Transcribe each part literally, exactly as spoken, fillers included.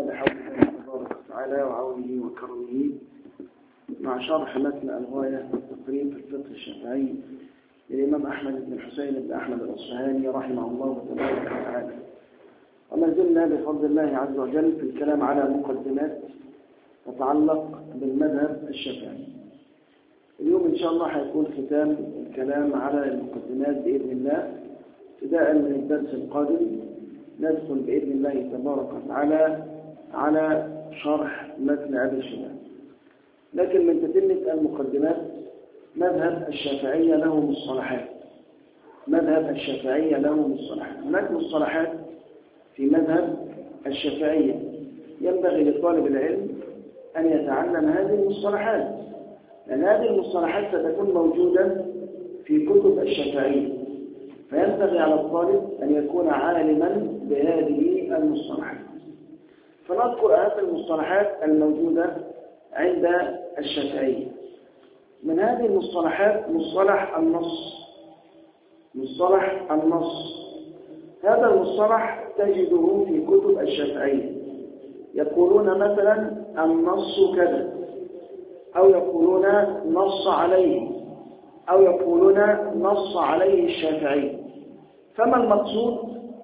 الله بحول الله تبارك وتعالى وعونه وكرمه مع شرح متن الغاية والتقريب في الفقه الشافعي للإمام أحمد بن الحسين بن أحمد الأصفهاني رحمه الله تبارك وتعالى. وما زلنا بفضل الله عز وجل في الكلام على مقدمات تتعلق بالمذهب الشافعي. اليوم إن شاء الله حيكون ختام الكلام على المقدمات بإذن الله. ابتداء من الدرس القادم ندخل بإذن الله تبارك وتعالى على شرح متن أبي الشافعي. لكن من تتمة المقدمات مذهب الشافعية له مصطلحات. مذهب الشافعية له مصطلحات. هناك مصطلحات في مذهب الشافعية ينبغي لطالب العلم أن يتعلم هذه المصطلحات، لأن هذه المصطلحات ستكون موجودة في كتب الشافعية، فينبغي على الطالب أن يكون عالما بهذه المصطلحات. فنذكر أهم المصطلحات الموجودة عند الشافعية. من هذه المصطلحات مصطلح النص. مصطلح النص هذا المصطلح تجده في كتب الشافعية، يقولون مثلا النص كذا، أو يقولون نص عليه، أو يقولون نص عليه الشافعي. فما المقصود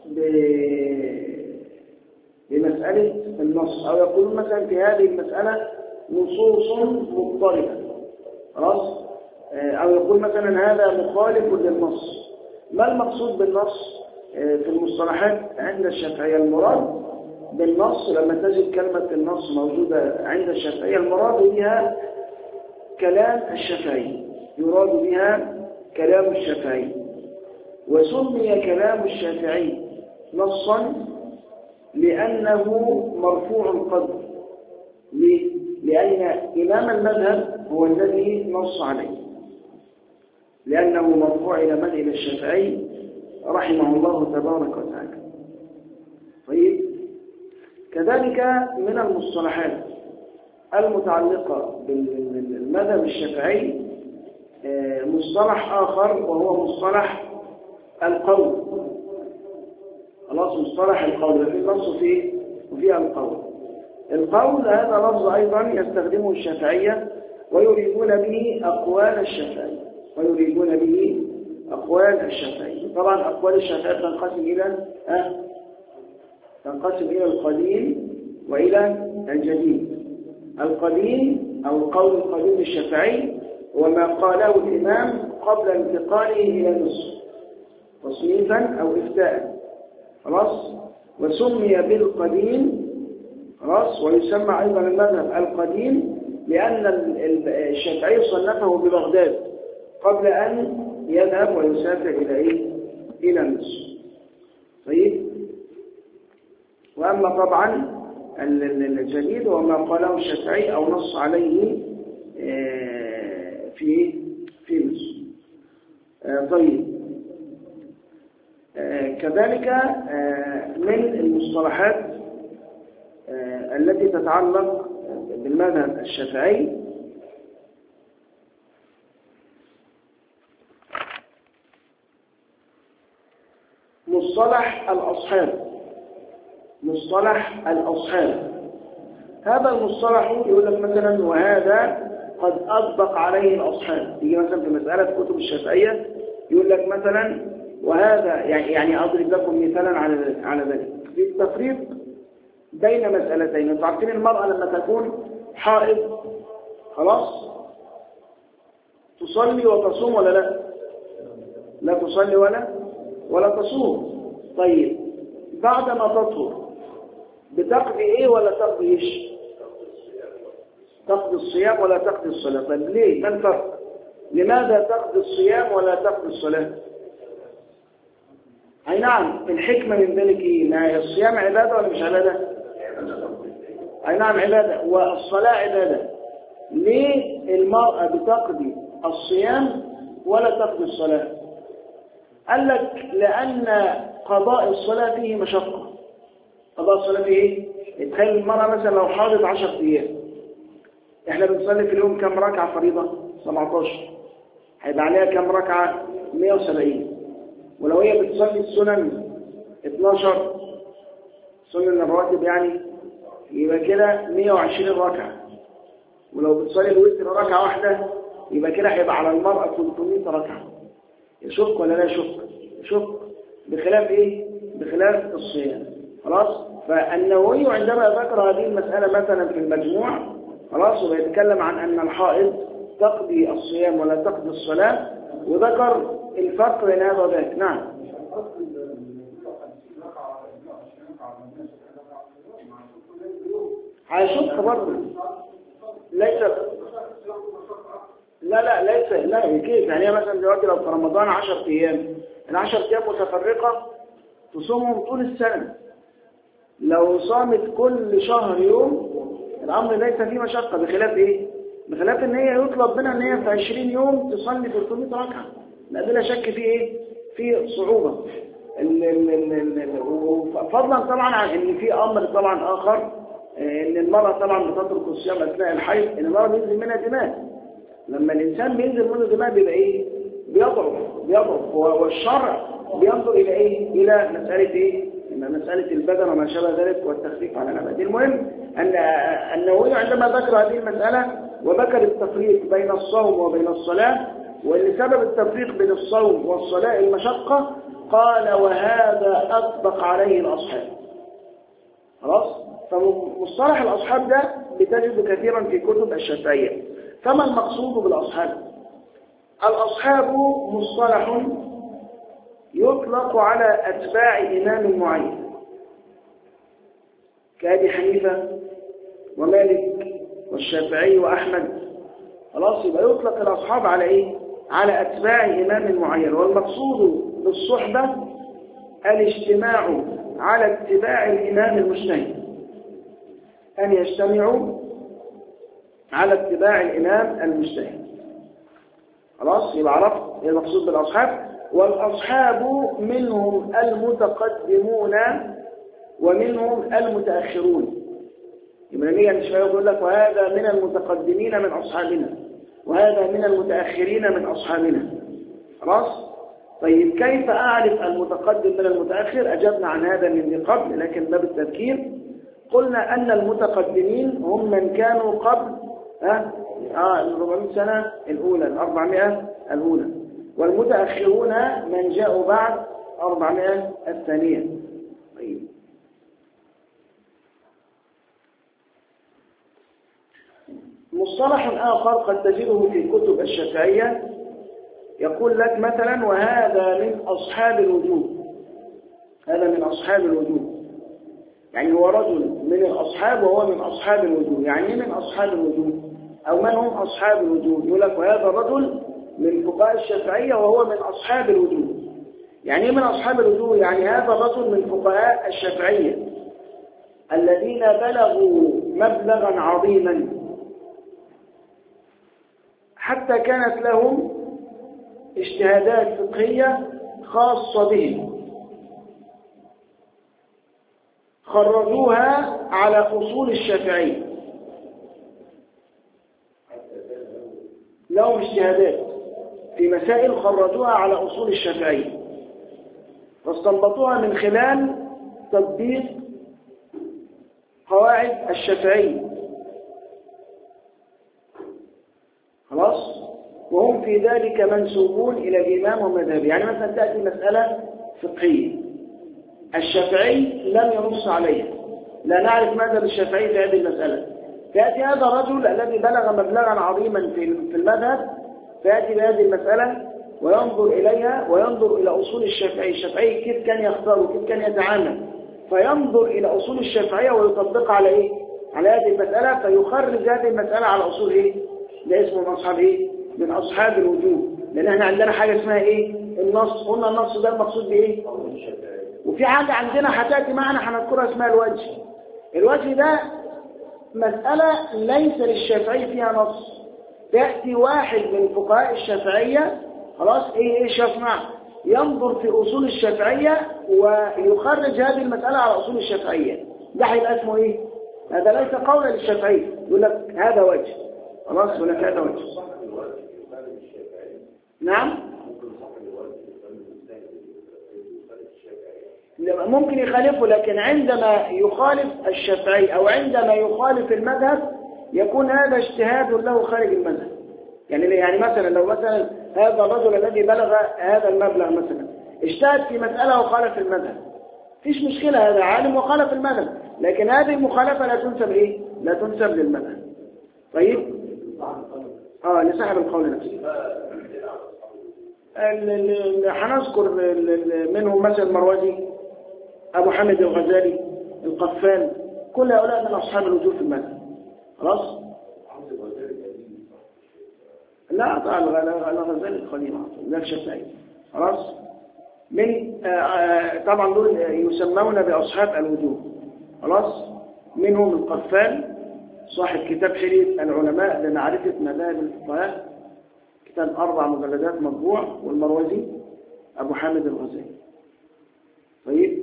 بمسألة النص؟ أو يقولون مثلا في هذه المسألة نصوص مضطربة، خلاص؟ أو يقول مثلا هذا مخالف للنص. ما المقصود بالنص في المصطلحات عند الشافعية؟ المراد بالنص لما تجد كلمة النص موجودة عند الشافعية المراد بها كلام الشافعي، يراد بها كلام الشافعي. وسمي كلام الشافعي نصا لأنه مرفوع القدر. ليه؟ لأن إمام المذهب هو الذي نص عليه، لأنه مرفوع إلى من؟ إلى الشافعي رحمه الله تبارك وتعالى. طيب، كذلك من المصطلحات المتعلقة بالمذهب الشافعي مصطلح آخر وهو مصطلح القول. خلاص، مصطلح القول في النص فيه وفي القول. القول هذا لفظ أيضا يستخدمه الشافعية ويريدون به أقوال الشافعي ويريدون به أقوال الشافعي. طبعا أقوال الشافعي تنقسم إلى أه؟ تنقسم إلى القديم وإلى الجديد. القديم أو القول القديم الشافعي هو ما قاله الإمام قبل انتقاله إلى النص تصنيفا أو إفتاء، خلاص، وسمي بالقديم، خلاص، ويسمى أيضا المذهب القديم لأن الشافعي صنفه ببغداد قبل أن يذهب ويسافر إلى إيه؟ إلى مصر. طيب، وأما طبعا الجديد هو ما قاله الشافعي أو نص عليه في في مصر. طيب، كذلك من المصطلحات التي تتعلق بالمذهب الشافعي مصطلح الأصحاب. مصطلح الأصحاب هذا المصطلح يقول لك مثلا وهذا قد أطبق عليه الأصحاب. يجي مثلا في مسألة كتب الشافعية يقول لك مثلا وهذا يعني يعني أضرب لكم مثالا على على ذلك في التفريق بين مسألتين. انتوا عارفين المرأة لما تكون حائض خلاص تصلي وتصوم ولا لا؟ لا تصلي ولا ولا تصوم. طيب، بعدما تطهر بتقضي ايه ولا تقضي ايش؟ تقضي الصيام ولا تقضي الصلاة. طيب ليه؟ ما الفرق؟ لماذا تقضي الصيام ولا تقضي الصلاة؟ اي نعم، الحكمة من ذلك ايه؟ ما الصيام عبادة ولا مش عبادة؟ اي نعم عبادة، والصلاة عبادة. ليه المرأة بتقضي الصيام ولا تقضي الصلاة؟ قال لك لأن قضاء الصلاة فيه مشقة. قضاء الصلاة فيه ايه؟ تخيل المرأة مثلا لو حاضت عشر ايام، احنا بنصلي في اليوم كم ركعة فريضة؟ سبعتاشر. هيبقى عليها كم ركعة؟ مئة وسبعين. ولو هي بتصلي السنن اتناشر، سنن الرواتب يعني يبقى كده مئة وعشرين ركعة، ولو بتصلي الوتر ركعة واحدة يبقى كده هيبقى على المرأة ثلاثمئة ركعة. يشق ولا لا يشق؟ يشق، بخلاف ايه؟ بخلاف الصيام. خلاص. فالنووي عندما ذكر هذه المسألة مثلا في المجموع، خلاص، وبيتكلم عن أن الحائض تقضي الصيام ولا تقضي الصلاة، وذكر الفرق بين هذا وذاك. نعم. هيشق برضه. ليس لا لا ليس لا كيف يعني؟ مثلا دلوقتي لو في رمضان عشرة أيام، العشر أيام متفرقة تصومهم طول السنة. لو صامت كل شهر يوم الأمر ليس فيه مشقة، بخلاف إيه؟ بخلاف إن هي يطلب منها إن هي في عشرين يوم تصلي ثلاثمئة ركعة. لا بلا شك فيه إيه؟ في صعوبة. فضلا طبعا عن إن في أمر طبعا آخر، إن المرأة طبعا بتترك الصيام أثناء الحيض، إن المرأة بينزل منها دماء. لما الإنسان بينزل منه دماء بيبقى إيه؟ بيضعف بيضعف والشرع بينظر إلى إيه؟ إلى مسألة إيه؟ مسألة البدن وما شابه ذلك والتخفيف على العباد. المهم أن النووي عندما ذكر هذه المسألة وذكر التفريق بين الصوم وبين الصلاة، وأن سبب التفريق بين الصوم والصلاة المشقة، قال وهذا أطبق عليه الأصحاب. خلاص؟ فمصطلح الأصحاب ده بتجد كثيرا في كتب الشافعية. فما المقصود بالأصحاب؟ الأصحاب مصطلح يطلق على أتباع إمام معين كأبي حنيفة ومالك والشافعي وأحمد. خلاص، يبقى يطلق الأصحاب على إيه؟ على أتباع إمام معين. والمقصود بالصحبة الاجتماع على اتباع الإمام المجتهد، أن يجتمعوا على اتباع الإمام المجتهد. خلاص، يبقى عرفت ايه المقصود بالأصحاب. والأصحاب منهم المتقدمون ومنهم المتأخرون. يبقى نيجي مش يقول لك وهذا من المتقدمين من أصحابنا وهذا من المتأخرين من أصحابنا. خلاص. طيب كيف أعرف المتقدم من المتأخر؟ أجبنا عن هذا من قبل، لكن باب التذكير قلنا أن المتقدمين هم من كانوا قبل ها آه الأربعمائة سنة الأولى، الأربعمائة الأولى، والمتأخرون من جاءوا بعد أربعمائة الثانية. طيب. مصطلح آخر قد تجده في كتب الشافعية يقول لك مثلا وهذا من أصحاب الوجوب. هذا من أصحاب الوجوب، يعني هو رجل من الأصحاب وهو من أصحاب الوجوب. يعني من أصحاب الوجوب أو من هم أصحاب الوجوب؟ يقول لك وهذا الرجل من فقهاء الشافعية وهو من أصحاب الوجوب. يعني من أصحاب الوجوب؟ يعني هذا الرجل من فقهاء الشافعية الذين بلغوا مبلغا عظيما حتى كانت لهم اجتهادات فقهية خاصة بهم خرجوها على أصول الشافعية. لهم اجتهادات في مسائل خرجوها على أصول الشافعية واستنبطوها من خلال تطبيق قواعد الشافعية. خلاص. وهم في ذلك منسوبون إلى الإمام ومذهبه. يعني مثلا تأتي مسألة فقهية الشافعي لم ينص عليها، لا نعرف ماذا الشافعي في هذه المسألة، فيأتي هذا الرجل الذي بلغ مبلغا عظيما في المذهب فيأتي بهذه المسألة وينظر إليها وينظر إلى أصول الشافعي. الشافعي كيف كان يختار وكيف كان يتعامل، فينظر إلى أصول الشافعية ويطبقها على إيه؟ على هذه المسألة، فيخرج هذه المسألة على أصول إيه؟ ده اسمه من أصحاب إيه؟ من أصحاب الوجوب. لأن احنا عندنا حاجة اسمها إيه؟ النص. قلنا النص ده المقصود بإيه؟ وفي حاجة عندنا هتأتي معنا هنذكرها اسمها الوجه. الوجه ده مسألة ليس للشافعي فيها نص، تأتي واحد من فقهاء الشافعية خلاص ايه ايش يصنع؟ ينظر في أصول الشافعية ويخرج هذه المسألة على أصول الشافعية. ده هيبقى اسمه ايه؟ هذا ليس قولا للشافعي، يقول لك هذا وجه. خلاص يقول لك هذا وجه. نعم. ممكن يخالفه، لكن عندما يخالف الشافعي أو عندما يخالف المذهب يكون هذا اجتهاد له خارج المذهب. يعني يعني مثلا لو مثلا هذا الرجل الذي بلغ هذا المبلغ مثلا اجتهد في مسألة وخالف المذهب، فيش مشكلة، هذا عالم وخالف المذهب، لكن هذه المخالفة لا تنسب إيه؟ لا تنسب للمذهب. طيب؟ آه لصاحب القول نفسه. هنذكر منهم مثل المروزي، أبو حامد الغزالي، القفال، كل هؤلاء من أصحاب الوجوه في المذهب. خلاص؟ لا طبعا الغزالي القديم لا الشافعي. خلاص؟ من طبعا دول يسمون بأصحاب الوجوه. خلاص؟ منهم القفال صاحب كتاب حلية العلماء لمعرفة مذاهب الفقهاء، كتاب أربع مجلدات مطبوع، والمروزي أبو حامد الغزالي. طيب؟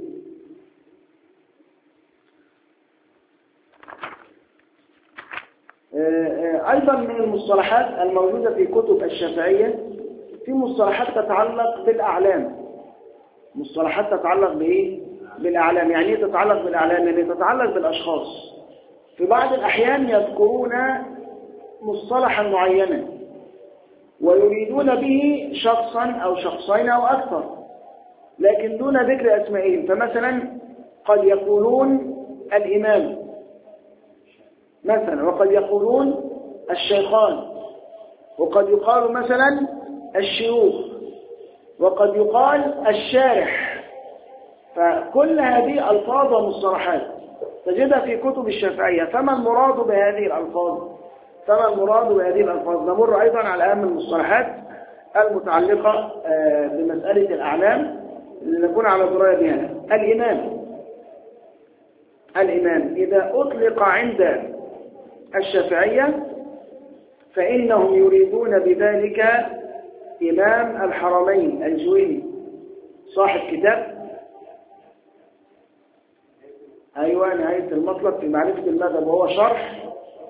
أيضا من المصطلحات الموجودة في كتب الشافعية في مصطلحات تتعلق بالأعلام. مصطلحات تتعلق بإيه؟ بالأعلام. يعني إيه تتعلق بالأعلام؟ يعني تتعلق بالأشخاص. في بعض الأحيان يذكرون مصطلحا معينا ويريدون به شخصا أو شخصين أو أكثر، لكن دون ذكر أسمائهم. فمثلا قد يقولون الإمام مثلا، وقد يقولون الشيخان، وقد يقال مثلا الشيوخ، وقد يقال الشارح. فكل هذه ألفاظ ومصطلحات تجدها في كتب الشافعية. فما المراد بهذه الألفاظ؟ فما المراد بهذه الألفاظ؟ نمر أيضا على أهم المصطلحات المتعلقة بمسألة الأعلام لنكون على دراية بها. الإمام الإمام إذا أطلق عند الشافعية فإنهم يريدون بذلك إمام الحرمين الجويني صاحب كتاب أيوة نهاية المطلب في معرفة المذهب، وهو شرح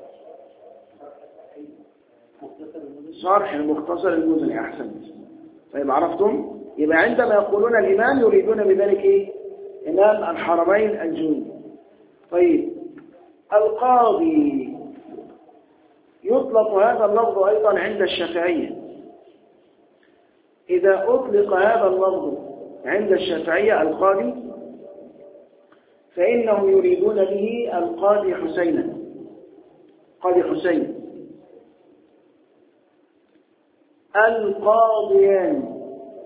شرح المختصر المزني. أحسنت. طيب عرفتم؟ يبقى عندما يقولون الإمام يريدون بذلك إيه؟ إمام الحرمين الجويني. طيب القاضي يطلق هذا اللفظ أيضا عند الشافعية. إذا أطلق هذا اللفظ عند الشافعية القاضي فإنهم يريدون به القاضي حسينا، قاضي حسين. القاضيان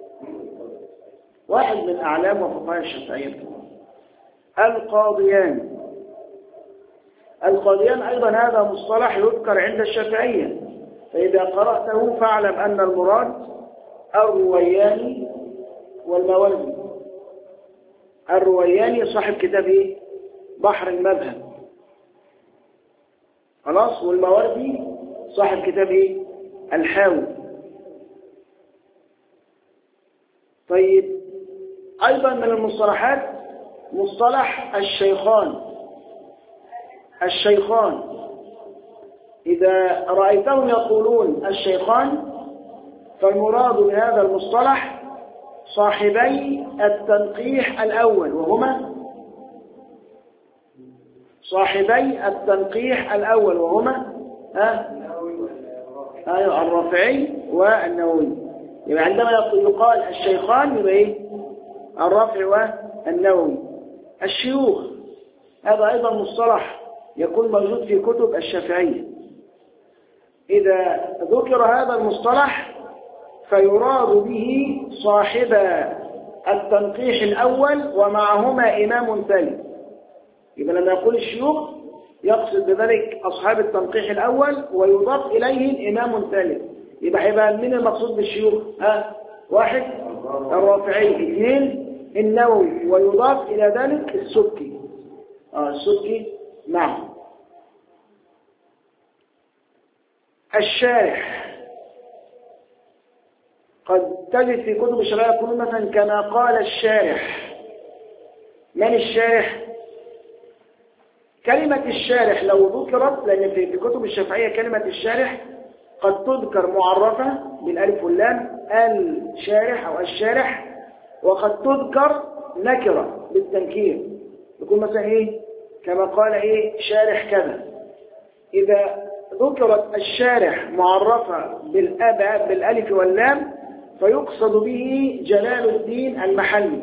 واحد من أعلام وفقهاء الشافعية. القاضيان القاضيان أيضا هذا مصطلح يذكر عند الشافعية، فإذا قرأته فاعلم أن المراد الروياني والماوردي. الروياني صاحب كتاب إيه؟ بحر المذهب. خلاص. والماوردي صاحب كتاب إيه؟ الحاوي. طيب أيضا من المصطلحات مصطلح الشيخان. الشيخان إذا رأيتهم يقولون الشيخان فالمراد بهذا المصطلح صاحبي التنقيح الأول، وهما صاحبي التنقيح الأول وهما ها أيوة الرافعي والنووي. يبقى عندما يقال الشيخان يبقى إيه؟ الرافعي والنووي. الشيوخ هذا أيضا مصطلح يكون موجود في كتب الشافعية. إذا ذكر هذا المصطلح فيراد به صاحب التنقيح الأول ومعهما إمام ثالث. يبقى لما يقول الشيوخ يقصد بذلك أصحاب التنقيح الأول ويضاف إليهم إمام ثالث. يبقى هيبقى من المقصود بالشيوخ؟ ها واحد الرافعي، اثنين النووي، ويضاف إلى ذلك السبكي. آه السبكي نعم. الشارح قد تجد في كتب الشرعية يقولون مثلا كما قال الشارح. من الشارح؟ كلمة الشارح لو ذكرت، لأن في كتب الشافعية كلمة الشارح قد تذكر معرفة بالألف واللام الشارح أو الشارح، وقد تذكر نكرة بالتنكير يكون مثلا إيه كما قال إيه شارح كذا. إذا ذكرت الشارح معرفة بالأب بالألف واللام فيقصد به جلال الدين المحلي.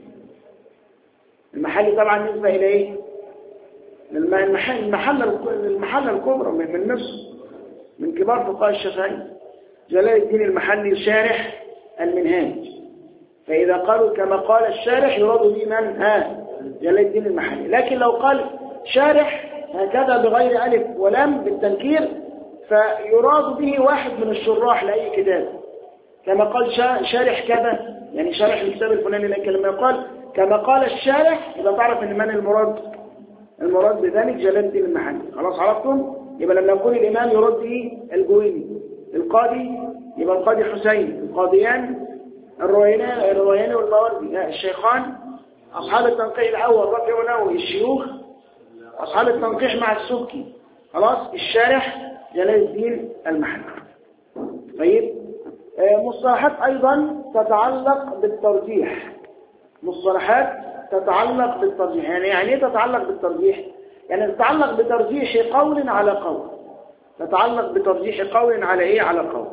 المحلي طبعا نسبة إلى إيه؟ المحل المحل المحل الكبرى من مصر من كبار فقهاء الشافعي. جلال الدين المحلي شارح المنهاج. فإذا قالوا كما قال الشارح يراد به من؟ ها جلال الدين المحلي. لكن لو قال شارح هكذا بغير ألف ولام بالتنكير فيراد به واحد من الشراح لأي كتاب كما قال شارح كذا يعني شارح الكتاب الفلاني. لكن لما يقال كما قال الشارح إذا تعرف أن من المراد المراد بذلك جلال الدين المحلي. خلاص عرفتم؟ يبقى لما يكون الإمام يراد به الجويني القاضي يبقى القاضي حسين القاضيان الروياني الروياني والماوردي الشيخان أصحاب التنقيح الأول ربيع ونووي الشيوخ أصحاب التنقيح مع السبكي. خلاص الشارح جلال الدين المحلي. طيب مصطلحات أيضا تتعلق بالترجيح. مصطلحات تتعلق بالترجيح يعني يعني ايه تتعلق بالترجيح؟ يعني تتعلق بترجيح قول على قول. تتعلق بترجيح قول على ايه على قول.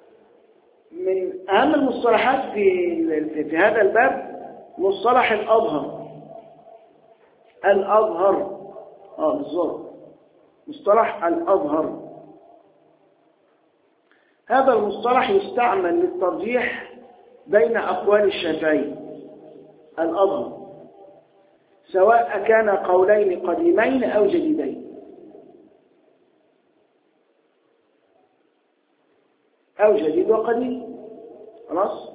من اهم المصطلحات في في هذا الباب مصطلح الأظهر. الأظهر اه بالظبط مصطلح الأظهر. هذا المصطلح يستعمل للترجيح بين أقوال الشافعي. الأظهر سواء كان قولين قديمين أو جديدين أو جديد وقديم. خلاص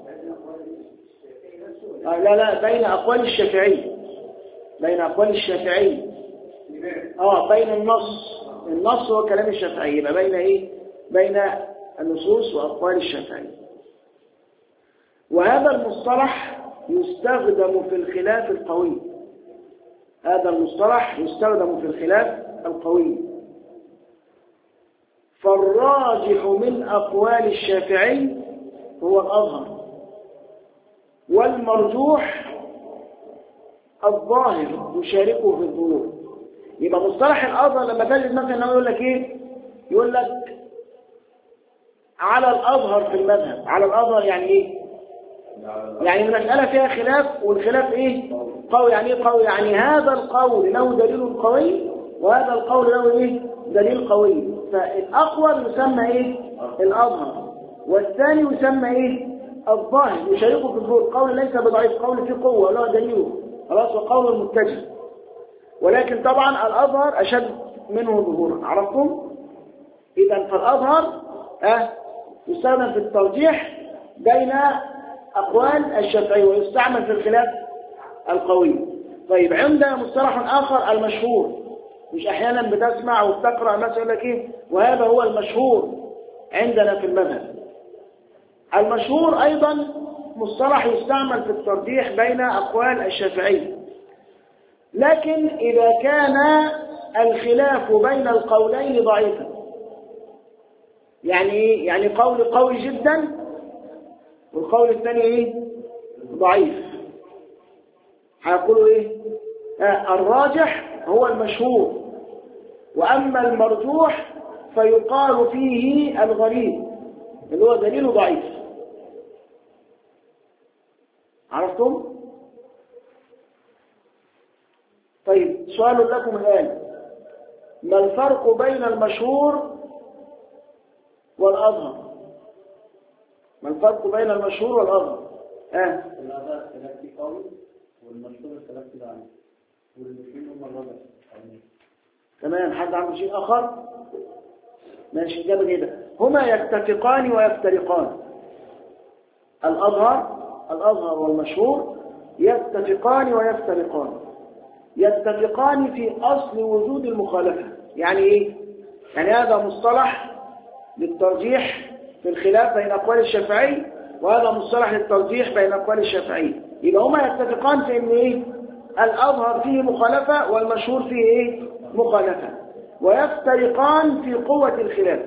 آه لا لا بين أقوال الشافعي بين أقوال الشافعي آه بين النص النص هو كلام الشافعي يبقى بين إيه بين النصوص وأقوال الشافعي. وهذا المصطلح يستخدم في الخلاف القوي. هذا المصطلح يستخدم في الخلاف القوي. فالراجح من أقوال الشافعي هو الأظهر والمرجوح الظاهر يشاركه في الظهور. يبقى مصطلح الأظهر لما تجد مثلا يقول لك إيه يقول لك على الأظهر في المذهب. على الأظهر يعني إيه؟ يعني المسألة فيها خلاف والخلاف إيه؟ قوي. يعني إيه قوي؟ يعني هذا القول له دليل قوي وهذا القول له إيه؟ دليل قوي. فالأقوى يسمى إيه؟ الأظهر والثاني يسمى إيه؟ الظاهر يشاركه في الظهور. قول ليس بضعيف قول فيه قوة له دليله خلاص وقول متجه. ولكن طبعا الأظهر أشد منه ظهورا. عرفتم؟ إذا فالأظهر أه يستخدم في الترجيح بين أقوال الشافعي ويستعمل في الخلاف القوي. طيب عندنا مصطلح آخر المشهور. مش أحيانا بتسمع وبتقرأ مثلا يقول لك إيه وهذا هو المشهور عندنا في المذهب. المشهور أيضا مصطلح يستعمل في الترجيح بين أقوال الشافعي. لكن إذا كان الخلاف بين القولين ضعيفا يعني يعني قول قوي جدا والقول الثاني ايه ضعيف هيقولوا ايه آه الراجح هو المشهور واما المرجوح فيقال فيه الغريب اللي هو دليله ضعيف. عرفتم؟ طيب سؤال لكم الآن ما الفرق بين المشهور والأظهر؟ ما الفرق بين المشهور والأظهر؟ اه الأظهر ثلاثي قوي والمشهور ثلاثي ضعيف والمشهور هم الرجل. تمام. حد عنده شيء آخر؟ ماشي جاب كده. هما يتفقان ويفترقان. الأظهر الأظهر والمشهور يتفقان ويفترقان. يتفقان في أصل وجود المخالفة. يعني إيه؟ يعني هذا مصطلح للترجيح في الخلاف بين أقوال الشافعي وهذا مصطلح للترجيح بين أقوال الشافعي. يبقى هما يتفقان في إن إيه؟ الأظهر فيه مخالفة والمشهور فيه إيه؟ مخالفة. ويفترقان في قوة الخلاف.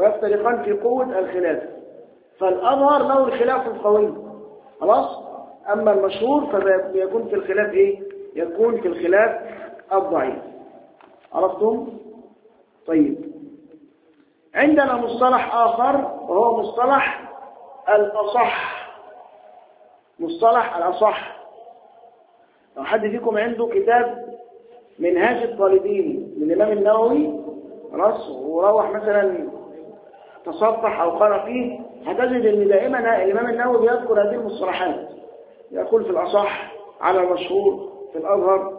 ويفترقان في قوة الخلاف. فالأظهر له الخلاف القوي. خلاص؟ أما المشهور فيكون في الخلاف إيه؟ يكون في الخلاف الضعيف. عرفتم؟ طيب، عندنا مصطلح آخر وهو مصطلح الأصح. مصطلح الأصح، لو حد فيكم عنده كتاب منهاج الطالبين من الإمام النووي خلاص وروح مثلا تصفح أو قرأ فيه، هتجد أن دائما الإمام النووي بيذكر هذه المصطلحات، يقول في الأصح على المشهور في الأظهر.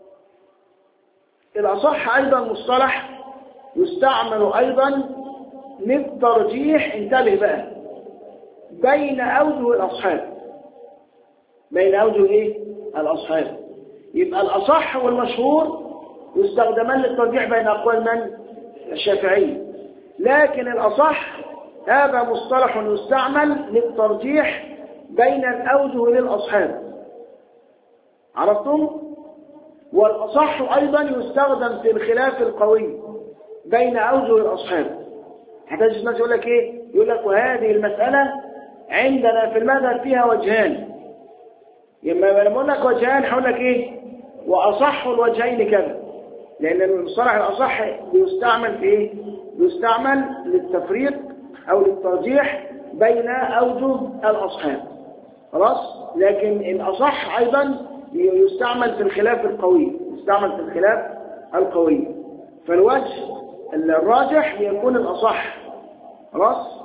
الأصح أيضا مصطلح يستعمل أيضا للترجيح، انتبه بقى، بين أوجه الأصحاب. بين أوجه إيه؟ الأصحاب. يبقى الأصح والمشهور يستخدمان للترجيح بين أقوال من؟ الشافعي. لكن الأصح هذا مصطلح يستعمل للترجيح بين الأوجه للأصحاب. عرفتم؟ والأصح أيضا يستخدم في الخلاف القوي بين أوجه الأصحاب. هتجد الناس يقول لك إيه؟ يقول لك وهذه المسألة عندنا في المذهب فيها وجهان. لما لما أقول لك وجهان هقول لك إيه؟ وأصح الوجهين كذا، لأن المصطلح الأصح بيستعمل في إيه؟ بيستعمل للتفريق أو للترجيح بين أوجه الأصحاب. خلاص؟ لكن الأصح أيضا يستعمل في الخلاف القوي، يستعمل في الخلاف القوي. فالوجه الراجح يكون الأصح. خلاص؟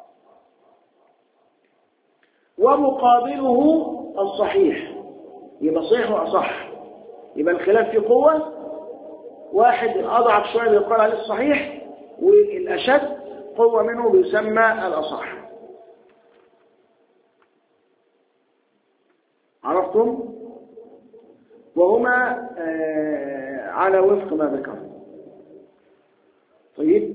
ومقابله الصحيح، يبقى صحيح وأصح. يبقى الخلاف فيه قوة، واحد الأضعف شوية بيقال عليه الصحيح، والأشد قوة منه بيسمى الأصح. عرفتم؟ وهما آه على وفق ما ذكرنا. طيب،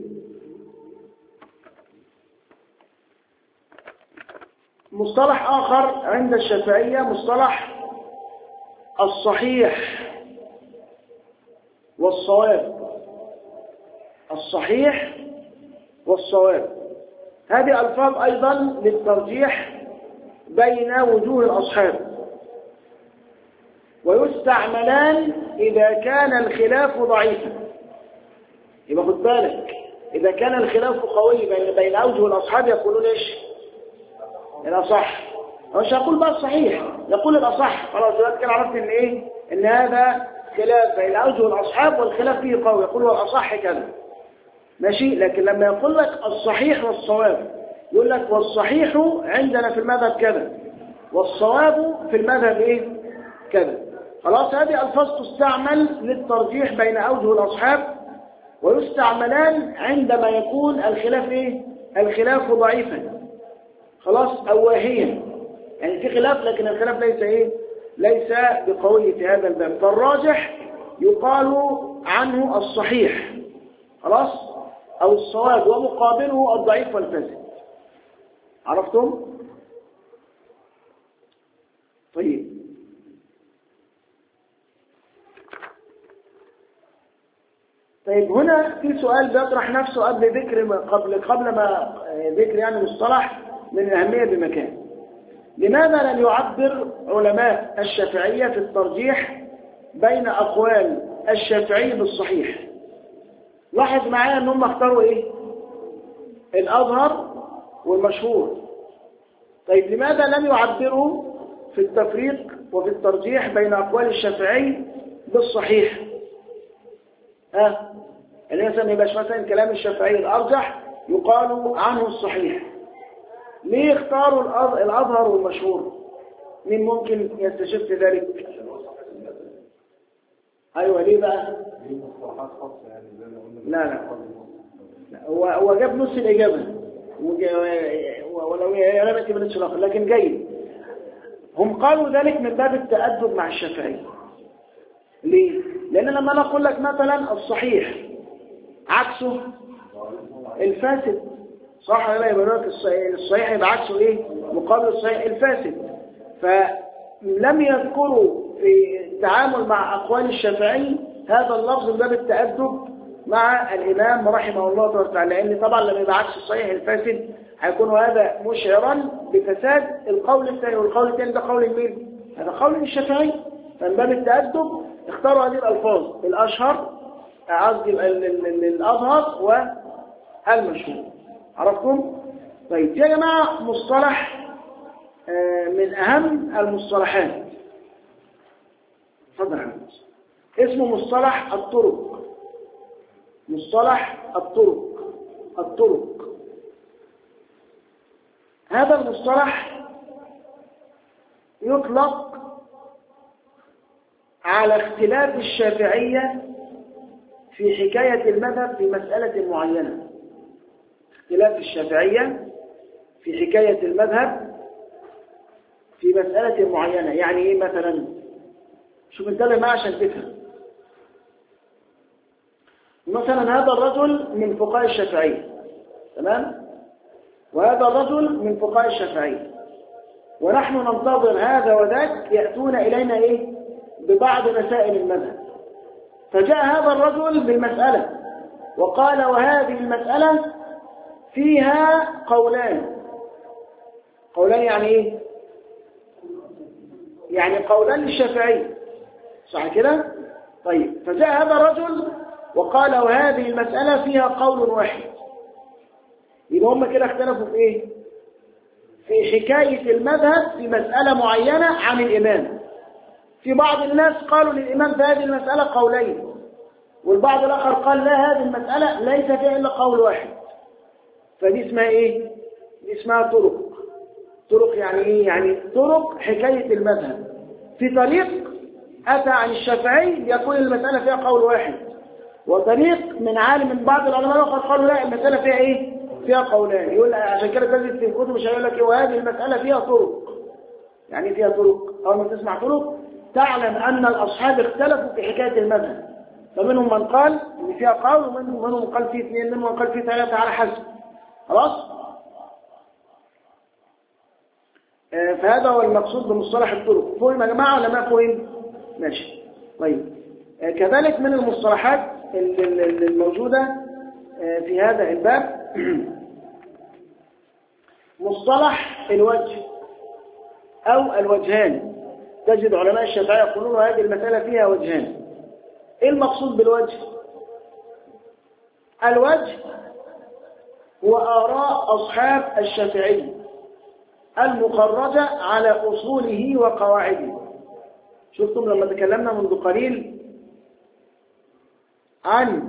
مصطلح آخر عند الشافعية مصطلح الصحيح والصواب. الصحيح والصواب هذه ألفاظ أيضا للترجيح بين وجوه الأصحاب، ويستعملان إذا كان الخلاف ضعيفا. يبقى خد بالك، إذا كان الخلاف قوي بين بين أوجه الأصحاب يقولون إيش؟ الأصح. مش هقول بقى الصحيح، يقول الأصح. خلاص دلوقتي كده عرفت إن إيه؟ إن هذا خلاف بين أوجه الأصحاب والخلاف فيه قوي، يقول هو الأصح كذا. ماشي. لكن لما يقول لك الصحيح والصواب يقول لك والصحيح عندنا في المذهب كذا والصواب في المذهب إيه؟ كذا. خلاص، هذه ألفاظ تستعمل للترجيح بين أوجه الأصحاب، ويستعملان عندما يكون الخلاف إيه؟ الخلاف ضعيفا. خلاص، أو واهيا، يعني في خلاف لكن الخلاف ليس إيه؟ ليس بقوي في هذا الباب. فالراجح يقال عنه الصحيح، خلاص، أو الصواب، ومقابله الضعيف والفاسد. عرفتم؟ طيب، طيب هنا في سؤال بيطرح نفسه قبل ذكر قبل قبل ما ذكر يعني مصطلح من الأهمية بمكان. لماذا لم يعبر علماء الشافعية في الترجيح بين أقوال الشافعي بالصحيح؟ لاحظ معايا أنهم اختاروا إيه؟ الأظهر والمشهور. طيب لماذا لم يعبروا في التفريق وفي الترجيح بين أقوال الشافعي بالصحيح؟ ها؟ يعني مثلا يبقاش مثلا كلام الشافعي الأرجح يقال عنه الصحيح. ليه اختاروا الأظهر والمشهور؟ مين ممكن يستشف ذلك؟ أيوة، ليه بقى؟ لا لا هو هو جاب نص الإجابة ولو يا رمتي من الشلاق، لكن جيد. هم قالوا ذلك من باب التأدب مع الشافعي. ليه؟ لأن لما أنا أقول لك مثلا الصحيح عكسه الفاسد، صح ولا لا؟ يبقى لك الصحيح يبقى عكسه إيه؟ مقابل الصحيح الفاسد. فلم يذكروا في التعامل مع أقوال الشافعي هذا اللفظ من باب التأدب مع الإمام رحمه الله تعالى، لأن طبعا لما يبقى عكس الصحيح الفاسد هيكون هذا مشعرا بفساد القول الثاني، والقول الثاني ده قول مين؟ هذا قول الشافعي. فمن باب التأدب اختاروا هذه الألفاظ الأشهر، قصدي الأظهر والمشهور. عرفتم؟ طيب يا جماعة، مصطلح من أهم المصطلحات، اتفضل يا حبيبي، اسمه مصطلح الطرق. مصطلح الطرق الطرق هذا المصطلح يطلق على اختلاف الشافعية في حكاية المذهب في مسألة معينة. اختلاف الشافعية في حكاية المذهب في مسألة معينة. يعني ايه مثلا؟ شوف انتبه معي عشان تفهم. مثلا هذا الرجل من فقهاء الشافعية، تمام؟ وهذا الرجل من فقهاء الشافعية، ونحن ننتظر هذا وذاك يأتون إلينا إيه؟ ببعض مسائل المذهب. فجاء هذا الرجل بالمسألة وقال وهذه المسألة فيها قولان. قولان يعني إيه؟ يعني قولان للشافعية، صح كده؟ طيب، فجاء هذا الرجل وقال وهذه المسألة فيها قول واحد. يبقى هم كده اختلفوا في ايه؟ في حكاية المذهب في مسألة معينة عن الإمام. في بعض الناس قالوا للإمام في هذه المسألة قولين، والبعض الآخر قال لا، هذه المسألة ليس فيها إلا قول واحد. فدي اسمها ايه؟ دي اسمها طرق. طرق يعني ايه؟ يعني طرق حكاية المذهب. في طريق أتى عن الشافعي يقول المسألة فيها قول واحد، وطريق من عالم من بعض العلماء الآخر قالوا لا، المسألة فيها ايه؟ فيها قولان. يقول عشان كده تجد في الكتب مش هيقول لك وهذه المسألة فيها طرق. يعني فيها طرق، أول ما تسمع طرق تعلم أن الأصحاب اختلفوا في حكاية المذهب. فمنهم من قال إن فيها قول، ومنهم من قال فيه اثنين، منهم من قال فيه ثلاثة، على حسب. خلاص؟ آه فهذا هو المقصود بمصطلح الطرق. فهم يا جماعة ولا ما فهم؟ ماشي. طيب، آه كذلك من المصطلحات الموجودة آه في هذا الباب مصطلح الوجه أو الوجهان. تجد علماء الشافعية يقولون هذه المسألة فيها وجهان. إيه المقصود بالوجه؟ الوجه هو آراء أصحاب الشافعي المخرجة على أصوله وقواعده. شفتم لما تكلمنا منذ قليل عن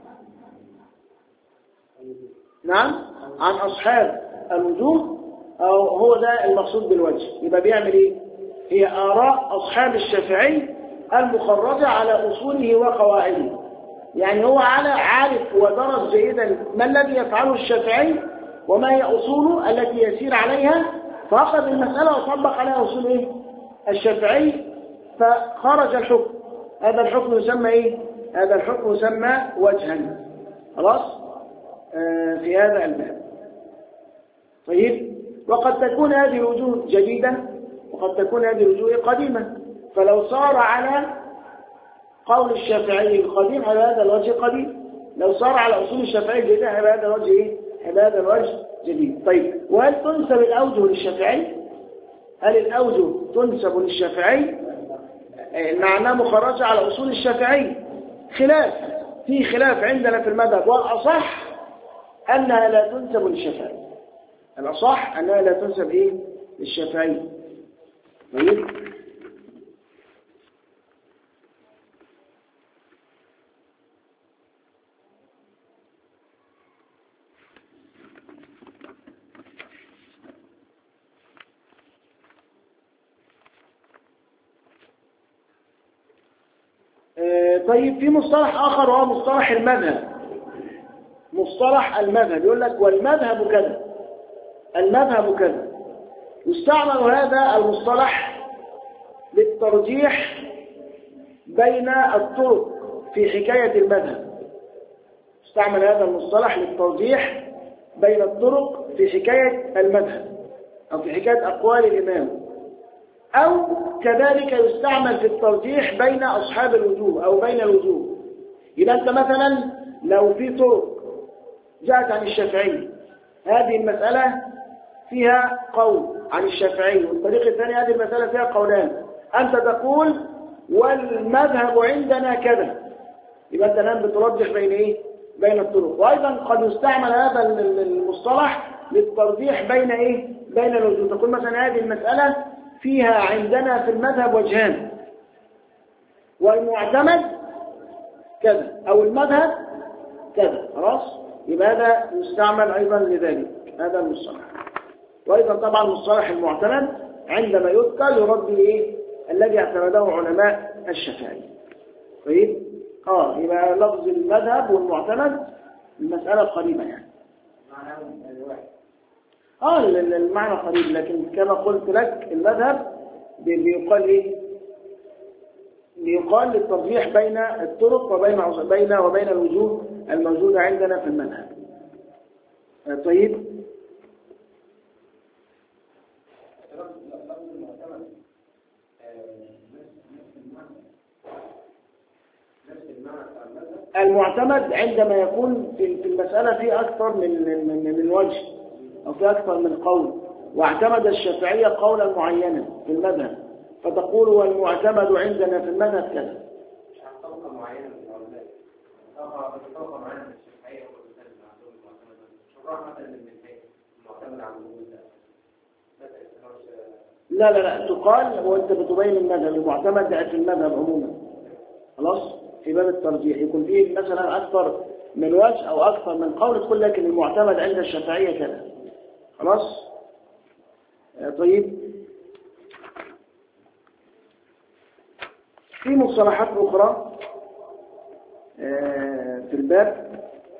نعم عن أصحاب الوجوه، أو هو ده المقصود بالوجه. يبقى بيعمل إيه؟ هي آراء أصحاب الشافعي المخرجة على أصوله وقواعده. يعني هو على عارف ودرس جيدا ما الذي يفعله الشافعي وما هي أصوله التي يسير عليها، فأخذ المسألة وطبق عليها أصول إيه؟ الشافعي، فخرج الحكم. هذا الحكم يسمى إيه؟ هذا الحكم يسمى وجها. خلاص؟ آه في هذا الباب. طيب، وقد تكون هذه الوجوه جديدة وقد تكون هذه الوجوه قديمة. فلو صار على قول الشافعي القديم على هذا الوجه قديم، لو صار على أصول الشافعي الجديدة على هذا الوجه إيه؟ على هذا الوجه جديد. طيب، وهل تنسب الأوجه للشافعي؟ هل الأوجه تنسب للشافعي؟ معناه مخرجة على أصول الشافعي. خلاف، في خلاف عندنا في المذهب، والأصح أنها لا تنسب للشافعي. الأصح أنها لا تنسب إيه؟ للشافعي. طيب، طيب، في مصطلح آخر وهو مصطلح المذهب. مصطلح المذهب يقول لك والمذهب كذا، المذهب كذا. يستعمل هذا المصطلح للترجيح بين الطرق في حكاية المذهب. يستعمل هذا المصطلح للترجيح بين الطرق في حكاية المذهب أو في حكاية أقوال الإمام، أو كذلك يستعمل في الترجيح بين أصحاب الوجوه أو بين الوجوه. إذا أنت مثلا لو في طرق جاءت عن الشافعي هذه المسألة فيها قول عن الشافعي، والطريق الثاني هذه المسألة فيها قولان. أنت تقول والمذهب عندنا كذا، يبقى أنت الآن بترجح بين إيه؟ بين الطرق. وأيضا قد يستعمل هذا المصطلح للترجيح بين إيه؟ بين الوجوه. تقول مثلا هذه المسألة فيها عندنا في المذهب وجهان، والمعتمد كذا، أو المذهب كذا، خلاص؟ يبقى هذا يستعمل أيضا لذلك، هذا المصطلح. وأيضا طبعا مصطلح المعتمد عندما يذكر يرد إيه؟ الذي اعتمده علماء الشافعي. طيب؟ آه يبقى لفظ المذهب والمعتمد المسألة قريبة يعني. معناهم الواحد. آه المعنى قريب، لكن كما قلت لك المذهب بيقال إيه؟ بيقال للترجيح بين الطرق وبين بين وبين الوجوه الموجودة عندنا في المذهب. طيب؟ المعتمد عندما يكون في المسألة في أكثر من من من وجه أو في أكثر من قول، واعتمد الشافعية قولا معينا في المذهب، فتقول والمعتمد عندنا في المذهب كذا. مش طبقة معينة من العلماء، طبقة طبقة معينة من الشافعية والمعتمد عندهم المعتمد، شراح مثلا من المعتمد عندهم ده. لا لا لا تقال وانت بتبين المذهب، المعتمد في المذهب عموما، خلاص؟ في باب الترجيح يكون فيه مثلا أكثر من وجه أو أكثر من قول، تقول لك إن المعتمد عند الشافعية كذا، خلاص؟ طيب، في مصطلحات أخرى في الباب،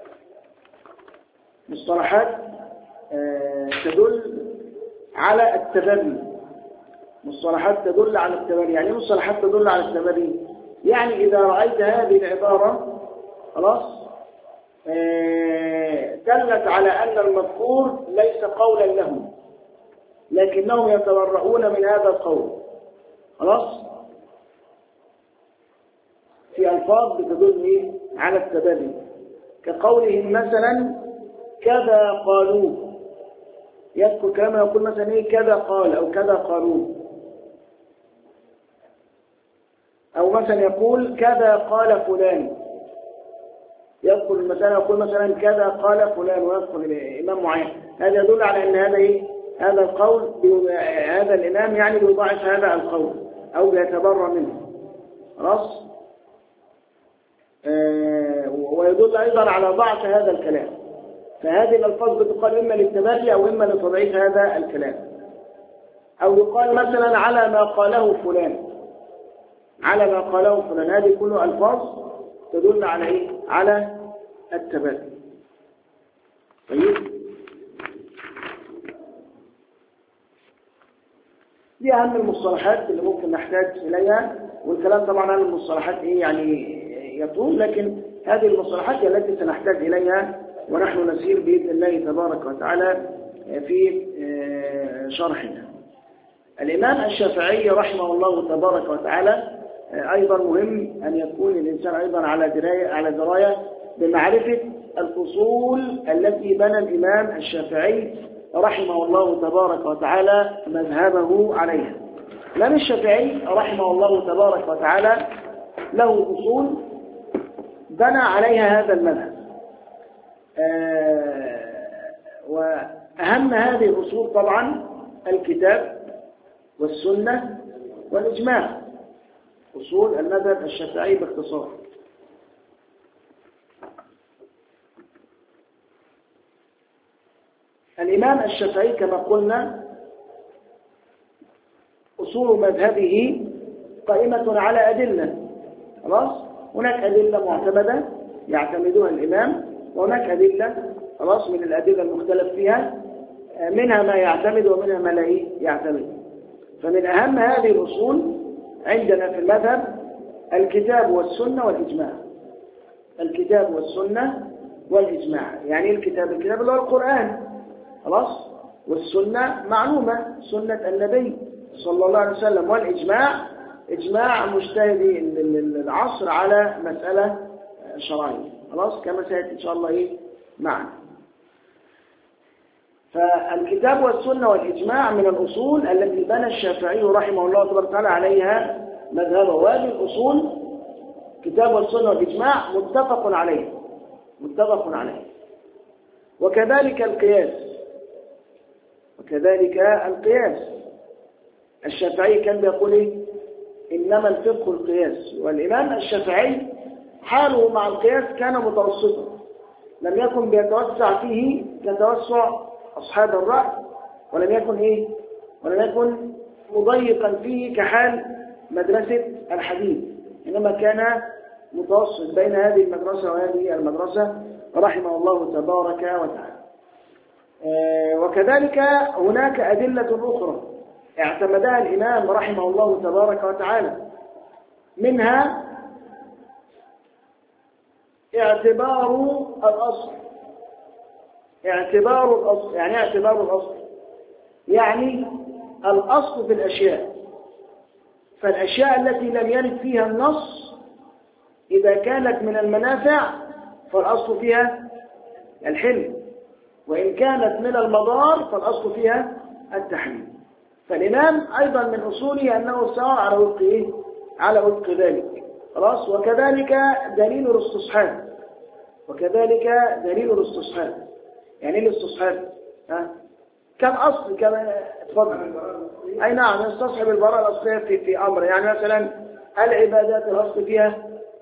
مصطلحات تدل على التبني، مصطلحات تدل على التبني. يعني مصطلحات تدل على التبني، يعني إذا رأيت هذه العبارة خلاص دلت على أن المذكور ليس قولا لهم، لكنهم يتبرؤون من هذا القول، خلاص؟ في ألفاظ بتدل إيه؟ على التبني، كقولهم مثلا كذا قالوه، يذكر كما يقول مثلا إيه كذا قال أو كذا قالوه، أو مثلا يقول كذا قال فلان، يذكر المسألة يقول مثلا كذا قال فلان ويذكر الإمام معين، هذا يدل على أن هذا إيه؟ هذا القول هذا الإمام يعني بيضاعف هذا القول أو بيتبرأ منه، خلاص؟ آه ويدل أيضا على ضعف هذا الكلام، فهذه الألفاظ بتقال إما للتبري أو إما لتضعيف هذا الكلام، أو يقال مثلا على ما قاله فلان، على ما قاله فلان، هذه كلها ألفاظ تدل على إيه؟ على التبادل. طيب، دي أهم المصطلحات اللي ممكن نحتاج إليها، والكلام طبعا عن المصطلحات إيه يعني يطول، لكن هذه المصطلحات هي التي سنحتاج إليها ونحن نسير بإذن الله تبارك وتعالى في شرحنا. الإمام الشافعي رحمه الله تبارك وتعالى أيضا مهم أن يكون الإنسان أيضا على دراية على دراية بمعرفة الأصول التي بنى الإمام الشافعي رحمه الله تبارك وتعالى مذهبه عليها. الإمام الشافعي رحمه الله تبارك وتعالى له أصول بنى عليها هذا المذهب، وأهم هذه الأصول طبعا الكتاب والسنة والإجماع، أصول المذهب الشافعي باختصار. الإمام الشافعي كما قلنا أصول مذهبه قائمة على أدلة، خلاص؟ هناك أدلة معتمدة يعتمدها الإمام، وهناك أدلة خلاص من الأدلة المختلف فيها، منها ما يعتمد ومنها ما لا يعتمد. فمن أهم هذه الأصول عندنا في المذهب الكتاب والسنة والإجماع. الكتاب والسنة والإجماع، يعني الكتاب الكتاب اللي هو القرآن، خلاص؟ والسنة معلومة سنة النبي صلى الله عليه وسلم، والإجماع إجماع مجتهدي العصر على مسألة شرعية، خلاص؟ كما سيأتي إن شاء الله إيه معنا. فالكتاب والسنة والإجماع من الأصول التي بنى الشافعي رحمه الله تبارك وتعالى عليها مذهبه. وهذه الأصول كتاب والسنة والإجماع متفق عليه متفق عليه. وكذلك القياس وكذلك القياس الشافعي كان بيقول إيه؟ إنما الفقه القياس. والإمام الشافعي حاله مع القياس كان متوسطا، لم يكن بيتوسع فيه كتوسع أصحاب الرأي، ولم يكن إيه؟ ولم يكن مضيقا فيه كحال مدرسة الحديث، إنما كان متوسط بين هذه المدرسة وهذه المدرسة رحمه الله تبارك وتعالى. آه وكذلك هناك أدلة أخرى اعتمدها الإمام رحمه الله تبارك وتعالى، منها اعتبار الأصل. اعتبار الأصل يعني اعتبار الأصل يعني الأصل في الأشياء. فالأشياء التي لم يرد فيها النص إذا كانت من المنافع فالأصل فيها الحل، وإن كانت من المضار فالأصل فيها التحريم. فالإمام أيضا من أصوله أنه سار على وفق إيه؟ على وفق ذلك. خلاص. وكذلك دليل الاستصحاب وكذلك دليل الاستصحاب يعني ايه الاستصحاب؟ ها؟ كم أصل كم اتفضل. أي نعم يستصحب البراءة الأصلية في في أمر. يعني مثلا العبادات الأصل فيها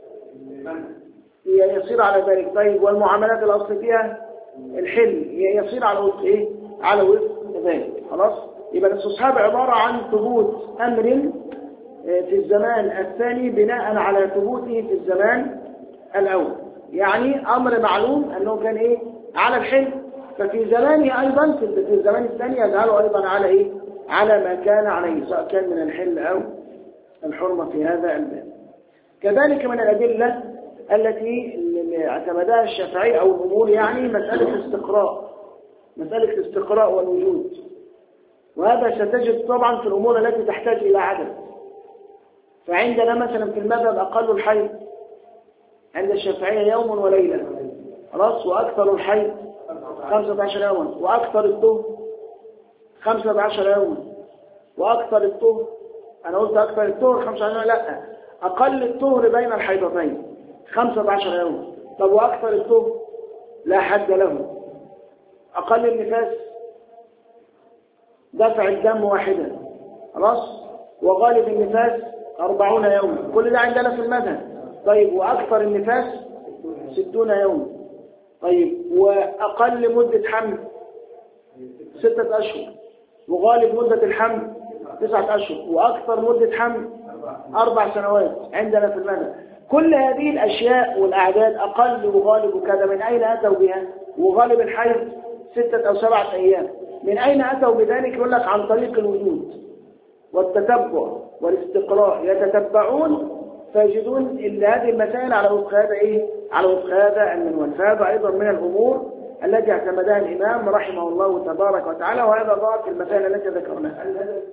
يصير على ذلك. طيب والمعاملات الأصل فيها الحل يصير على وفق إيه؟ على وفق ذلك. خلاص. يبقى الاستصحاب عبارة عن ثبوت أمر في الزمان الثاني بناء على ثبوته في الزمان الأول. يعني أمر معلوم أنه كان إيه؟ على الحل، ففي زمانه أيضا في الزمان الثاني يجعله أيضا على إيه؟ على ما كان عليه، سواء كان من الحل أو الحرمة في هذا الباب. كذلك من الأدلة التي اعتمدها الشافعي أو الأمور يعني مسألة الاستقراء مسألة الاستقراء والوجود. وهذا ستجد طبعا في الأمور التي تحتاج إلى عدد. فعندنا مثلا في المذهب أقل الحيض عند الشافعية يوم وليلة. خلاص. وأكثر الحيض خمسة عشر يوما، وأكثر الطهر خمسة عشر يوما، وأكثر الطهر أنا قلت أكثر الطهر خمسة عشر يوما، لا أقل الطهر بين الحيضتين خمسة عشر يوما. طب وأكثر الطهر لا حد له. أقل النفاس دفع الدم واحدا. خلاص. وغالب النفاس أربعون يوما. كل ده عندنا في المذهب. طيب وأكثر النفاس ستون يوما. طيب وأقل مدة حمل ستة أشهر، وغالب مدة الحمل تسعة أشهر، وأكثر مدة حمل أربع سنوات عندنا في المذهب. كل هذه الأشياء والأعداد أقل وغالب وكذا من أين أتوا بها؟ وغالب الحيض ستة أو سبعة أيام. من أين أتوا بذلك؟ يقول لك عن طريق الوجود والتتبع والاستقراء. يتتبعون فيجدون إن هذه المسائل على وفق هذا إيه؟ على وفق هذا المنوال. فهذا أيضا من الأمور التي اعتمدها الإمام رحمه الله تبارك وتعالى، وهذا ضابط في المسائل التي ذكرناها.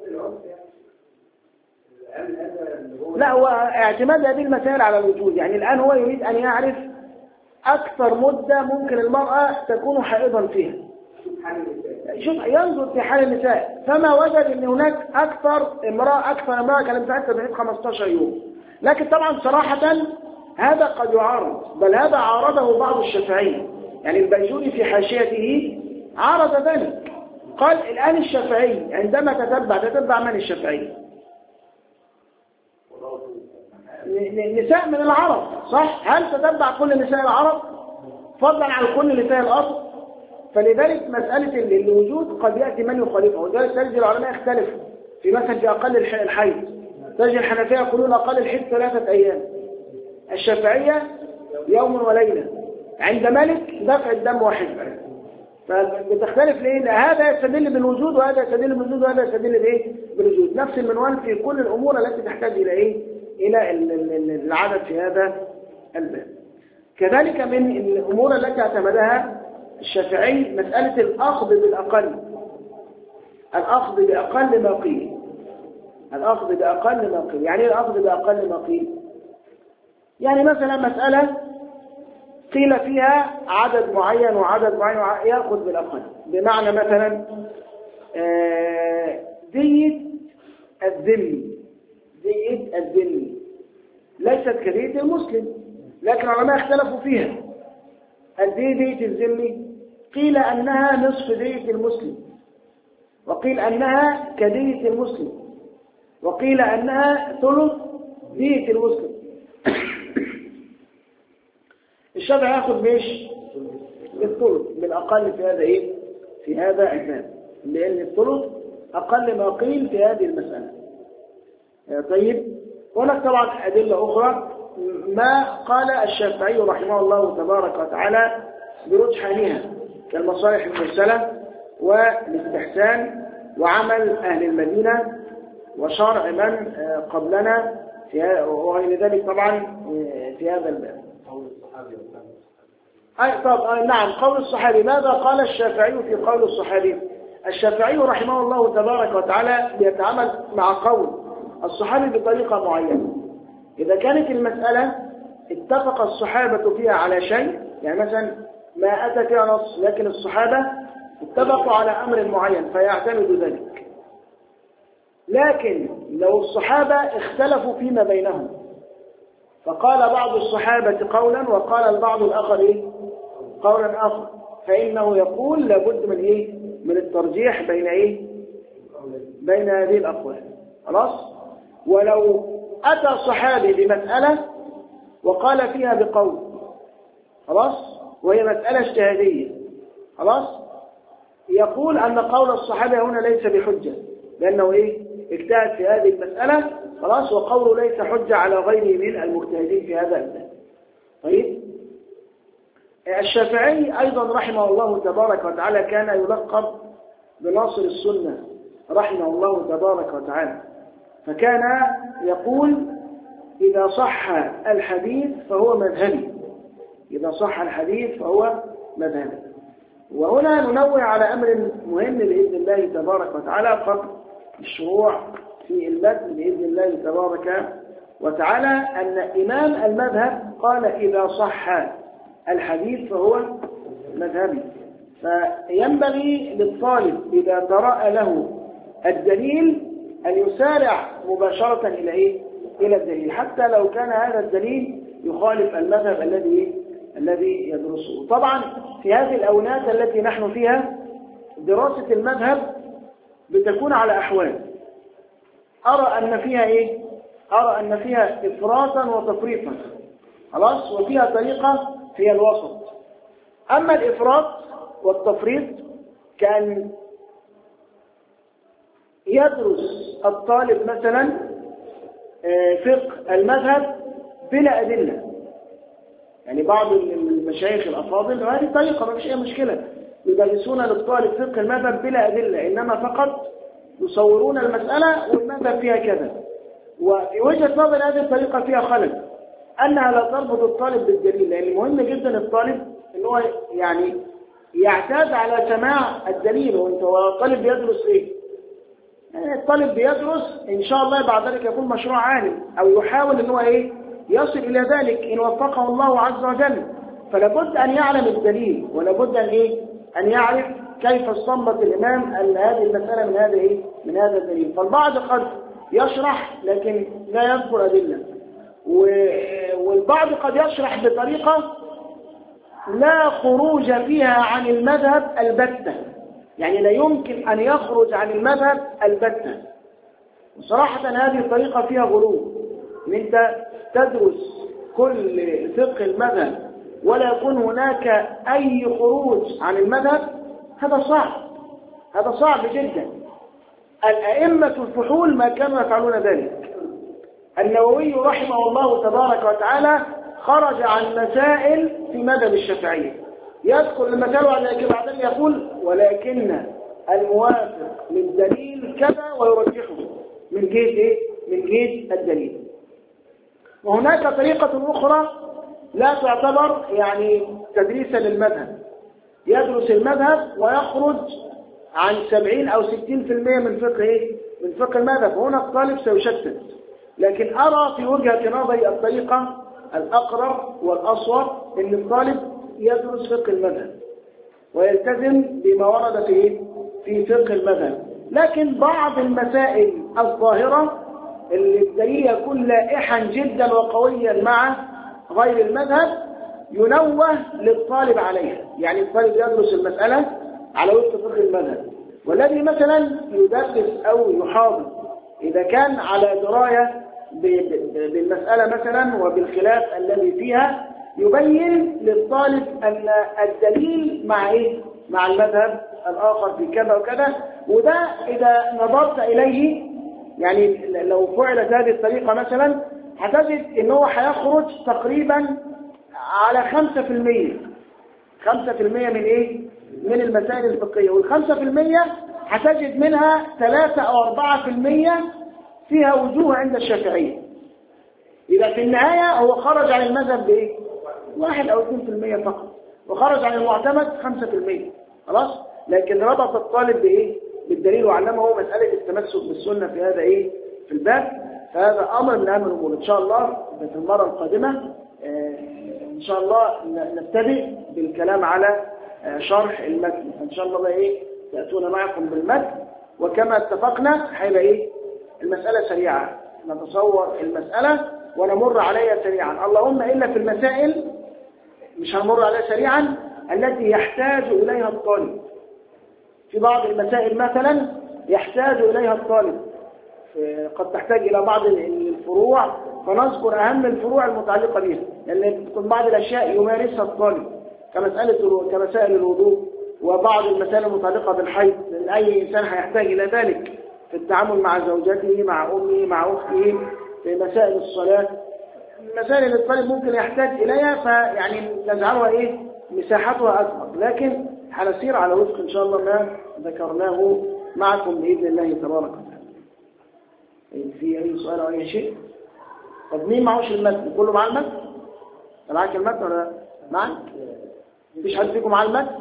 لا، هو اعتماد هذه المسائل على الوجود. يعني الآن هو يريد أن يعرف أكثر مدة ممكن المرأة تكون حائضا فيها. شوف ينظر في حال النساء، فما وجد أن هناك أكثر امرأة أكثر امرأة كانت بتاعتها بحيث خمسة عشر يوم. لكن طبعا صراحة هذا قد يعارض، بل هذا عارضه بعض الشافعية. يعني البيجوري في حاشيته عارض ذلك، قال الآن الشافعي عندما تتبع تتبع من الشافعي؟ نساء من العرب، صح؟ هل تتبع كل نساء العرب فضلا عن كل نساء الأرض؟ فلذلك مسألة الوجود قد يأتي من يخالفه. ولذلك تجد العلماء يختلفوا في مثلا في أقل الحيض. تجد الحنفية يقولون أقل الحيض ثلاثة أيام، الشافعية يوم وليلة، عند مالك دفع الدم واحد. فبتختلف ليه؟ هذا يستدل بالوجود وهذا يستدل بالوجود وهذا يستدل بايه؟ بالوجود. نفس المنوال في كل الأمور التي تحتاج إلى إيه؟ إلى العدد في هذا الباب. كذلك من الأمور التي اعتمدها الشافعي مسألة الأخذ بالأقل، الأخذ بأقل ما قيل، الأخذ بأقل ما قيل. يعني الأخذ بأقل ما قيل يعني مثلا مسألة قيل فيها عدد معين وعدد معين يأخذ بالأقل. بمعنى مثلا دية الذمي دية الذمي ليست كدية المسلم، لكن العلماء اختلفوا فيها. الدية دية الذمي قيل أنها نصف دية المسلم، وقيل أنها كدية المسلم، وقيل أنها ثلث دية المسلم. الشافعي ياخذ بيش الثلث بالأقل في هذا إيه؟ في هذا الباب، لأن الثلث أقل ما قيل في هذه المسألة. طيب، هناك طبعا أدلة أخرى ما قال الشافعي رحمه الله تبارك وتعالى برجحانها كالمصالح المرسلة والاستحسان وعمل أهل المدينة وشرع من قبلنا وغير ذلك طبعا في هذا الباب. أي طب أي نعم، قول الصحابي. ماذا قال الشافعي في قول الصحابي؟ الشافعي رحمه الله تبارك وتعالى بيتعامل مع قول الصحابي بطريقة معينة. إذا كانت المسألة اتفق الصحابة فيها على شيء، يعني مثلا ما أتى فيها نص لكن الصحابة اتفقوا على أمر معين فيعتمد ذلك. لكن لو الصحابة اختلفوا فيما بينهم فقال بعض الصحابة قولا وقال البعض الآخر إيه؟ قولا آخر، فإنه يقول لابد من إيه؟ من الترجيح بين إيه؟ بين هذه الأقوال. خلاص؟ ولو أتى صحابي بمسألة وقال فيها بقول، خلاص، وهي مسألة اجتهادية، خلاص، يقول أن قول الصحابي هنا ليس بحجة لأنه إيه؟ اجتهد في هذه المسألة، خلاص، وقوله ليس حجة على غيره من المجتهدين في هذا الباب. طيب، الشافعي أيضا رحمه الله تبارك وتعالى كان يلقب بناصر السنة رحمه الله تبارك وتعالى، فكان يقول إذا صح الحديث فهو مذهبي، إذا صح الحديث فهو مذهبي. وهنا ننوه على أمر مهم بإذن الله تبارك وتعالى قبل الشروع في المتن بإذن الله تبارك وتعالى، أن إمام المذهب قال إذا صح الحديث فهو مذهبي. فينبغي للطالب إذا تراءى له الدليل أن يسارع مباشرة إلى إيه؟ إلى الدليل، حتى لو كان هذا الدليل يخالف المذهب الذي الذي يدرسه. طبعا في هذه الأونات التي نحن فيها دراسة المذهب بتكون على أحوال، أرى أن فيها إيه؟ أرى أن فيها إفراطا وتفريطا، خلاص، وفيها طريقة هي الوسط. أما الإفراط والتفريط كان يدرس الطالب مثلا فقه المذهب بلا أدلة، يعني بعض المشايخ الأفاضل هذه طريقة ما فيش أي مشكلة، يدرسون للطالب فقه المذهب بلا أدلة، إنما فقط يصورون المسألة والمذهب فيها كذا. وفي وجهة نظر هذه الطريقة فيها خلل، أنها لا تربط الطالب بالدليل، لأن مهم جدا الطالب إن هو يعني يعتاد على سماع الدليل. وأنت الطالب بيدرس إيه؟ يعني الطالب بيدرس إن شاء الله بعد ذلك يكون مشروع عالم، أو يحاول إن هو إيه؟ يصل إلى ذلك إن وفقه الله عز وجل. فلابد أن يعلم الدليل، ولابد أن إيه؟ أن يعرف كيف استنبط الإمام أن هذه المسألة من هذا إيه؟ من هذا الدليل. فالبعض قد يشرح لكن لا يذكر أدلة، والبعض قد يشرح بطريقة لا خروج فيها عن المذهب البتة، يعني لا يمكن أن يخرج عن المذهب البتة. وصراحة هذه الطريقة فيها غلو، إن أنت تدرس كل فقه المذهب ولا يكون هناك أي خروج عن المذهب، هذا صعب، هذا صعب جدا. الأئمة الفحول ما كانوا يفعلون ذلك. النووي رحمه الله تبارك وتعالى خرج عن مسائل في مذهب الشافعية، يذكر المسائل ولكن بعدين يقول ولكن الموافق للدليل كذا ويرجحه من جهة إيه؟ من جهة الدليل. وهناك طريقة أخرى لا تعتبر يعني تدريسا للمذهب، يدرس المذهب ويخرج عن سبعين أو ستين في المئة من فقه إيه؟ من فقه المذهب. هنا الطالب سيشتت. لكن أرى في وجهة نظري الطريقة الأقرب والأصوب ان الطالب يدرس فقه المذهب ويلتزم بما ورد في في فقه المذهب، لكن بعض المسائل الظاهرة اللي الدليل يكون لائحا جدا وقويا مع غير المذهب ينوه للطالب عليها. يعني الطالب يدرس المسألة على وفق فقه المذهب، والذي مثلا يدرس أو يحاضر إذا كان على دراية بالمسألة مثلا وبالخلاف الذي فيها يبين للطالب أن الدليل مع إيه؟ مع المذهب الآخر في كذا وكذا. وده إذا نظرت إليه يعني لو فعلت هذه الطريقة مثلا هتجد إن هو هيخرج تقريبا على خمسة في المية خمسة في المية من إيه؟ من المسائل الفقهية، والخمسة في المية هتجد منها ثلاثة أو أربعة في المية فيها وجوه عند الشافعية. إذا في النهاية هو خرج عن المذهب بإيه؟ واحد أو اثنين في المية فقط، وخرج عن المعتمد خمسة في المية. خلاص؟ لكن ربط الطالب بإيه؟ بالدليل وعلمه مسألة التمسك بالسنة في هذا إيه؟ في الباب. فهذا أمر من أهم الأمور. إن شاء الله في المرة القادمة إن شاء الله نبتدئ بالكلام على شرح المتن. إن شاء الله إيه؟ تأتون معكم بالمتن، وكما اتفقنا هيبقى إيه؟ المسألة سريعة، نتصور المسألة ونمر عليها سريعا، اللهم إلا في المسائل مش هنمر عليها سريعا التي يحتاج إليها الطالب. في بعض المسائل مثلا يحتاج إليها الطالب، قد تحتاج إلى بعض الفروع، فنذكر أهم الفروع المتعلقة بها، لأن تكون بعض الأشياء يمارسها الطالب كمسألة كمسائل الوضوء، وبعض المسائل المتعلقة بالحيض، لأن أي إنسان هيحتاج إلى ذلك في التعامل مع زوجته، مع أمه، مع أخته، في مسائل الصلاة، المسائل اللي الطالب ممكن يحتاج إليها، فيعني نجعلها إيه؟ مساحتها أكبر، لكن هنسير على وفق إن شاء الله ما ذكرناه معكم بإذن الله تبارك وتعالى. في أي سؤال أو أي شيء؟ طب مين معوش المتن؟ كله مع المتن؟ معاك المتن ولا معك؟ مفيش حد فيكم مع المتن؟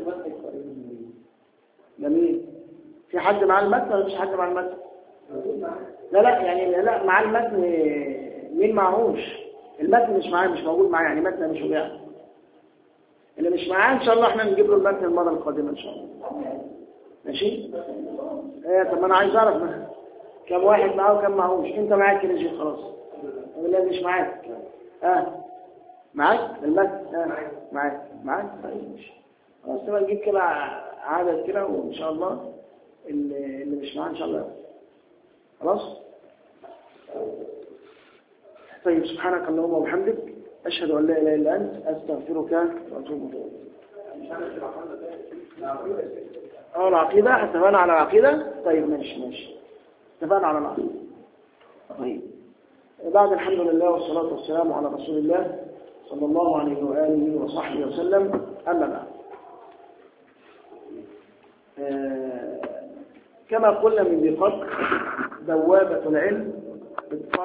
جميل. في حد مع المتن ولا مفيش حد مع المتن؟ لا لا يعني لا مع المتن. مين معهوش؟ المتن مش معاه، مش موجود معاه، يعني متن مش وجع. اللي مش معاه ان شاء الله احنا نجيب له المتن المره القادمه ان شاء الله. ماشي؟ ايه طب ما انا عايز اعرف مثلا كم واحد معاه وكم معهوش. انت معاك كده شيء خلاص. ولا مش معاك؟ اه معاك المتن؟ اه معاك معاك. طيب ماشي خلاص تبقى نجيب كده عدد كده وان شاء الله اللي, اللي مش معاه ان شاء الله. خلاص؟ طيب سبحانك اللهم وبحمدك أشهد أن لا إله إلا أنت أستغفرك وأتوب إليك. اه العقيدة اتفقنا على العقيدة. طيب ماشي ماشي اتفقنا على العقيدة. طيب بعد الحمد لله والصلاة والسلام على رسول الله صلى الله عليه وآله وصحبه وسلم. أما بعد آه كما قلنا من بقدر بوابة العلم